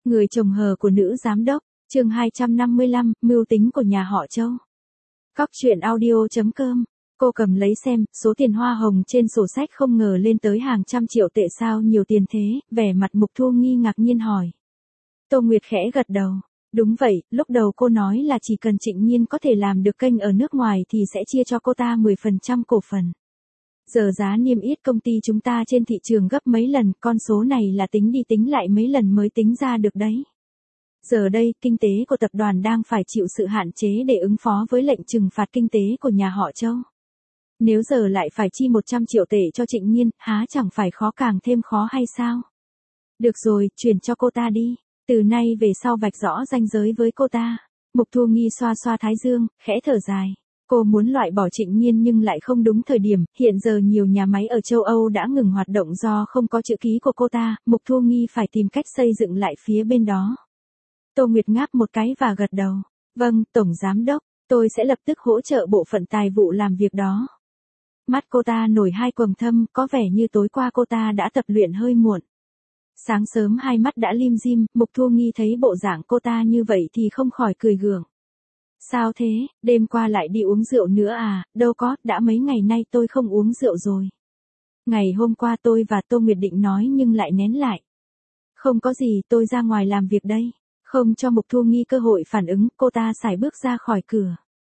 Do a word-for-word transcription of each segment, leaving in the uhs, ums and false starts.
Người chồng hờ của nữ giám đốc, chương hai trăm năm mươi lăm, mưu tính của nhà họ Châu. Cóc truyện audio chấm com. Cô cầm lấy xem, số tiền hoa hồng trên sổ sách không ngờ lên tới hàng trăm triệu tệ, sao nhiều tiền thế, vẻ mặt Mục Thu Nghi ngạc nhiên hỏi. Tô Nguyệt khẽ gật đầu. Đúng vậy, lúc đầu cô nói là chỉ cần Trịnh Nhiên có thể làm được kênh ở nước ngoài thì sẽ chia cho cô ta mười phần trăm cổ phần. Giờ giá niêm yết công ty chúng ta trên thị trường gấp mấy lần, con số này là tính đi tính lại mấy lần mới tính ra được đấy. Giờ đây, kinh tế của tập đoàn đang phải chịu sự hạn chế để ứng phó với lệnh trừng phạt kinh tế của nhà họ Châu. Nếu giờ lại phải chi một trăm triệu tệ cho Trịnh Nhiên, há chẳng phải khó càng thêm khó hay sao? Được rồi, chuyển cho cô ta đi. Từ nay về sau vạch rõ ranh giới với cô ta. Mục Thu Nghi xoa xoa thái dương, khẽ thở dài. Cô muốn loại bỏ Trịnh Nhiên nhưng lại không đúng thời điểm, hiện giờ nhiều nhà máy ở châu Âu đã ngừng hoạt động do không có chữ ký của cô ta, Mục Thu Nghi phải tìm cách xây dựng lại phía bên đó. Tô Nguyệt ngáp một cái và gật đầu. Vâng, Tổng Giám đốc, tôi sẽ lập tức hỗ trợ bộ phận tài vụ làm việc đó. Mắt cô ta nổi hai quầng thâm, có vẻ như tối qua cô ta đã tập luyện hơi muộn. Sáng sớm hai mắt đã lim dim, Mục Thu Nghi thấy bộ dạng cô ta như vậy thì không khỏi cười gượng. Sao thế, đêm qua lại đi uống rượu nữa à? Đâu có, đã mấy ngày nay tôi không uống rượu rồi. Ngày hôm qua tôi và Tô Nguyệt định nói nhưng lại nén lại. Không có gì, tôi ra ngoài làm việc đây. Không cho Mục Thu Nghi cơ hội phản ứng, cô ta sải bước ra khỏi cửa.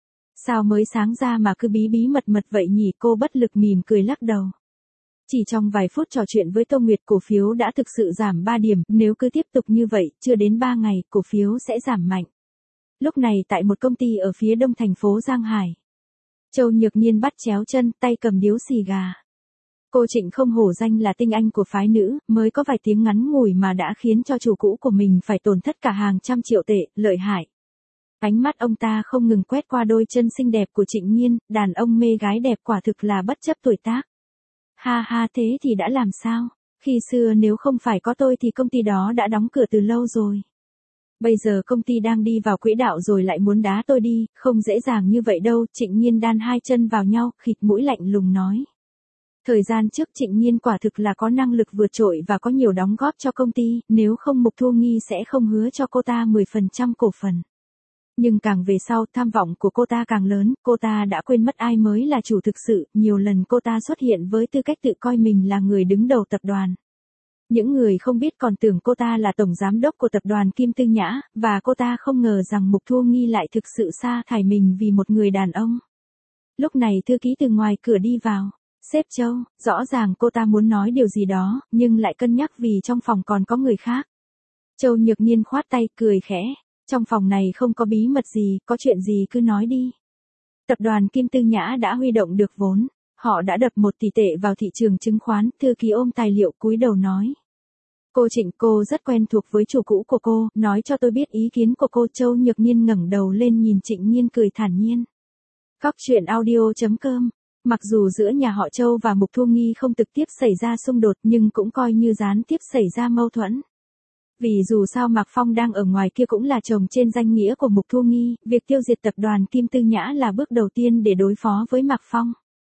Sao mới sáng ra mà cứ bí bí mật mật vậy nhỉ? Cô bất lực mỉm cười lắc đầu. Chỉ trong vài phút trò chuyện với Tô Nguyệt, cổ phiếu đã thực sự giảm ba điểm, nếu cứ tiếp tục như vậy, chưa đến ba ngày, cổ phiếu sẽ giảm mạnh. Lúc này tại một công ty ở phía đông thành phố Giang Hải. Châu Nhược Nhiên bắt chéo chân, tay cầm điếu xì gà. Cô Trịnh không hổ danh là tinh anh của phái nữ, mới có vài tiếng ngắn ngủi mà đã khiến cho chủ cũ của mình phải tổn thất cả hàng trăm triệu tệ, lợi hại. Ánh mắt ông ta không ngừng quét qua đôi chân xinh đẹp của Trịnh Nhiên, đàn ông mê gái đẹp quả thực là bất chấp tuổi tác. Ha ha, thế thì đã làm sao? Khi xưa nếu không phải có tôi thì công ty đó đã đóng cửa từ lâu rồi. Bây giờ công ty đang đi vào quỹ đạo rồi lại muốn đá tôi đi, không dễ dàng như vậy đâu. Trịnh Nhiên đan hai chân vào nhau, khịt mũi lạnh lùng nói. Thời gian trước Trịnh Nhiên quả thực là có năng lực vượt trội và có nhiều đóng góp cho công ty, nếu không Mục Thu Nghi sẽ không hứa cho cô ta mười phần trăm cổ phần. Nhưng càng về sau, tham vọng của cô ta càng lớn, cô ta đã quên mất ai mới là chủ thực sự, nhiều lần cô ta xuất hiện với tư cách tự coi mình là người đứng đầu tập đoàn. Những người không biết còn tưởng cô ta là tổng giám đốc của tập đoàn Kim Tư Nhã, và cô ta không ngờ rằng Mục Thu Nghi lại thực sự sa thải mình vì một người đàn ông. Lúc này thư ký từ ngoài cửa đi vào. Sếp Châu, rõ ràng cô ta muốn nói điều gì đó, nhưng lại cân nhắc vì trong phòng còn có người khác. Châu Nhược Nhiên khoát tay cười khẽ. Trong phòng này không có bí mật gì, có chuyện gì cứ nói đi. Tập đoàn Kim Tư Nhã đã huy động được vốn. Họ đã đập một tỷ tệ vào thị trường chứng khoán, thư ký ôm tài liệu cúi đầu nói. Cô Trịnh, cô rất quen thuộc với chủ cũ của cô, nói cho tôi biết ý kiến của cô. Châu Nhược Nhiên ngẩng đầu lên nhìn Trịnh Nhiên cười thản nhiên. Cóc truyện audio chấm com. Mặc dù giữa nhà họ Châu và Mục Thu Nghi không trực tiếp xảy ra xung đột nhưng cũng coi như gián tiếp xảy ra mâu thuẫn. Vì dù sao Mạc Phong đang ở ngoài kia cũng là chồng trên danh nghĩa của Mục Thu Nghi, việc tiêu diệt tập đoàn Kim Tư Nhã là bước đầu tiên để đối phó với Mạc Phong.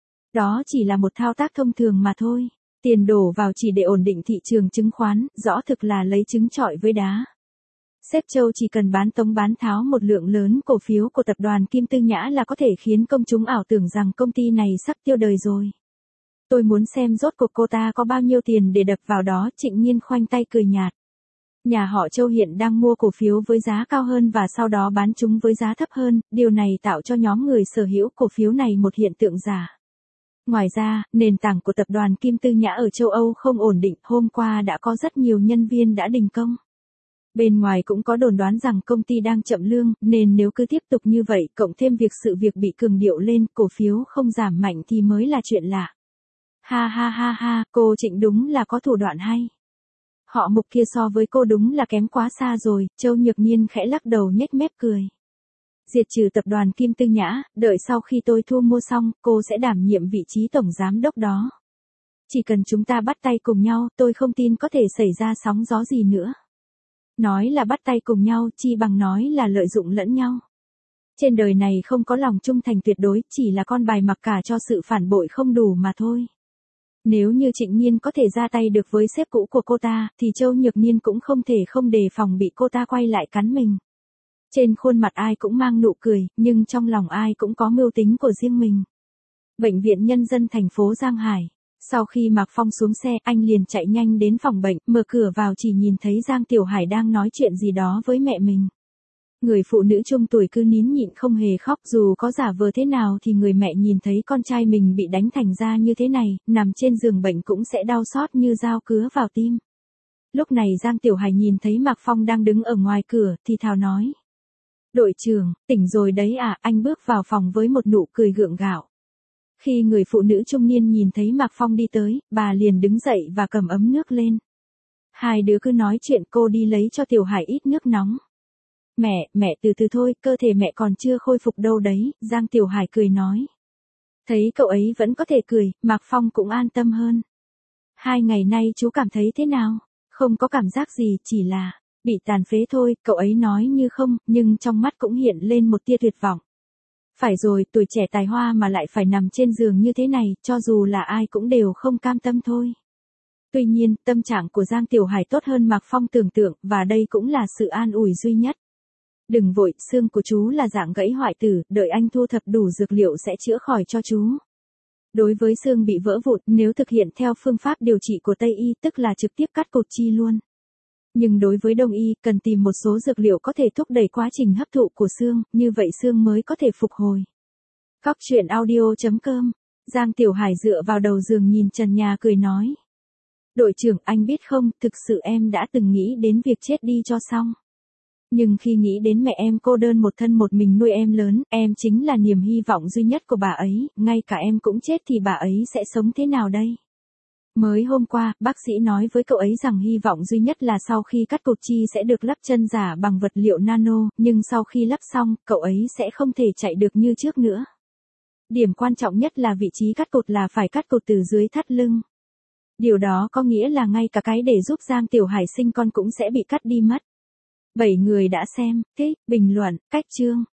Đó chỉ là một thao tác thông thường mà thôi. Tiền đổ vào chỉ để ổn định thị trường chứng khoán, rõ thực là lấy trứng trọi với đá. Sếp Châu chỉ cần bán tống bán tháo một lượng lớn cổ phiếu của tập đoàn Kim Tư Nhã là có thể khiến công chúng ảo tưởng rằng công ty này sắp tiêu đời rồi. Tôi muốn xem rốt cuộc cô ta có bao nhiêu tiền để đập vào đó. Trịnh Nhiên khoanh tay cười nhạt. Nhà họ Châu hiện đang mua cổ phiếu với giá cao hơn và sau đó bán chúng với giá thấp hơn, điều này tạo cho nhóm người sở hữu cổ phiếu này một hiện tượng giả. Ngoài ra, nền tảng của tập đoàn Kim Tư Nhã ở châu Âu không ổn định, hôm qua đã có rất nhiều nhân viên đã đình công. Bên ngoài cũng có đồn đoán rằng công ty đang chậm lương, nên nếu cứ tiếp tục như vậy, cộng thêm việc sự việc bị cường điệu lên, cổ phiếu không giảm mạnh thì mới là chuyện lạ. Ha ha ha ha, cô Trịnh đúng là có thủ đoạn hay. Họ Mục kia so với cô đúng là kém quá xa rồi. Châu Nhược Nhiên khẽ lắc đầu nhếch mép cười. Diệt trừ tập đoàn Kim Tư Nhã, đợi sau khi tôi thu mua xong, cô sẽ đảm nhiệm vị trí tổng giám đốc đó. Chỉ cần chúng ta bắt tay cùng nhau, tôi không tin có thể xảy ra sóng gió gì nữa. Nói là bắt tay cùng nhau, chi bằng nói là lợi dụng lẫn nhau. Trên đời này không có lòng trung thành tuyệt đối, chỉ là con bài mặc cả cho sự phản bội không đủ mà thôi. Nếu như Trịnh Nhiên có thể ra tay được với sếp cũ của cô ta, thì Châu Nhược Nhiên cũng không thể không đề phòng bị cô ta quay lại cắn mình. Trên khuôn mặt ai cũng mang nụ cười, nhưng trong lòng ai cũng có mưu tính của riêng mình. Bệnh viện Nhân dân thành phố Giang Hải. Sau khi Mạc Phong xuống xe, anh liền chạy nhanh đến phòng bệnh, mở cửa vào chỉ nhìn thấy Giang Tiểu Hải đang nói chuyện gì đó với mẹ mình. Người phụ nữ trung tuổi cứ nín nhịn không hề khóc, dù có giả vờ thế nào thì người mẹ nhìn thấy con trai mình bị đánh thành ra như thế này, nằm trên giường bệnh cũng sẽ đau xót như dao cứa vào tim. Lúc này Giang Tiểu Hải nhìn thấy Mạc Phong đang đứng ở ngoài cửa, thì thào nói. Đội trưởng, tỉnh rồi đấy à, anh bước vào phòng với một nụ cười gượng gạo. Khi người phụ nữ trung niên nhìn thấy Mạc Phong đi tới, bà liền đứng dậy và cầm ấm nước lên. Hai đứa cứ nói chuyện, cô đi lấy cho Tiểu Hải ít nước nóng. Mẹ, mẹ từ từ thôi, cơ thể mẹ còn chưa khôi phục đâu đấy, Giang Tiểu Hải cười nói. Thấy cậu ấy vẫn có thể cười, Mạc Phong cũng an tâm hơn. Hai ngày nay chú cảm thấy thế nào? Không có cảm giác gì, chỉ là bị tàn phế thôi, cậu ấy nói như không, nhưng trong mắt cũng hiện lên một tia tuyệt vọng. Phải rồi, tuổi trẻ tài hoa mà lại phải nằm trên giường như thế này, cho dù là ai cũng đều không cam tâm thôi. Tuy nhiên, tâm trạng của Giang Tiểu Hải tốt hơn Mạc Phong tưởng tượng, và đây cũng là sự an ủi duy nhất. Đừng vội, xương của chú là dạng gãy hoại tử, đợi anh thu thập đủ dược liệu sẽ chữa khỏi cho chú. Đối với xương bị vỡ vụn, nếu thực hiện theo phương pháp điều trị của Tây Y, tức là trực tiếp cắt cụt chi luôn. Nhưng đối với Đông Y, cần tìm một số dược liệu có thể thúc đẩy quá trình hấp thụ của xương, như vậy xương mới có thể phục hồi. Cóc truyện audio chấm com. Giang Tiểu Hải dựa vào đầu giường nhìn trần nhà cười nói. Đội trưởng, anh biết không, thực sự em đã từng nghĩ đến việc chết đi cho xong. Nhưng khi nghĩ đến mẹ em cô đơn một thân một mình nuôi em lớn, em chính là niềm hy vọng duy nhất của bà ấy, ngay cả em cũng chết thì bà ấy sẽ sống thế nào đây? Mới hôm qua, bác sĩ nói với cậu ấy rằng hy vọng duy nhất là sau khi cắt cụt chi sẽ được lắp chân giả bằng vật liệu nano, nhưng sau khi lắp xong, cậu ấy sẽ không thể chạy được như trước nữa. Điểm quan trọng nhất là vị trí cắt cụt là phải cắt cụt từ dưới thắt lưng. Điều đó có nghĩa là ngay cả cái để giúp Giang Tiểu Hải sinh con cũng sẽ bị cắt đi mất. Bảy người đã xem, thích, bình luận, cách chương.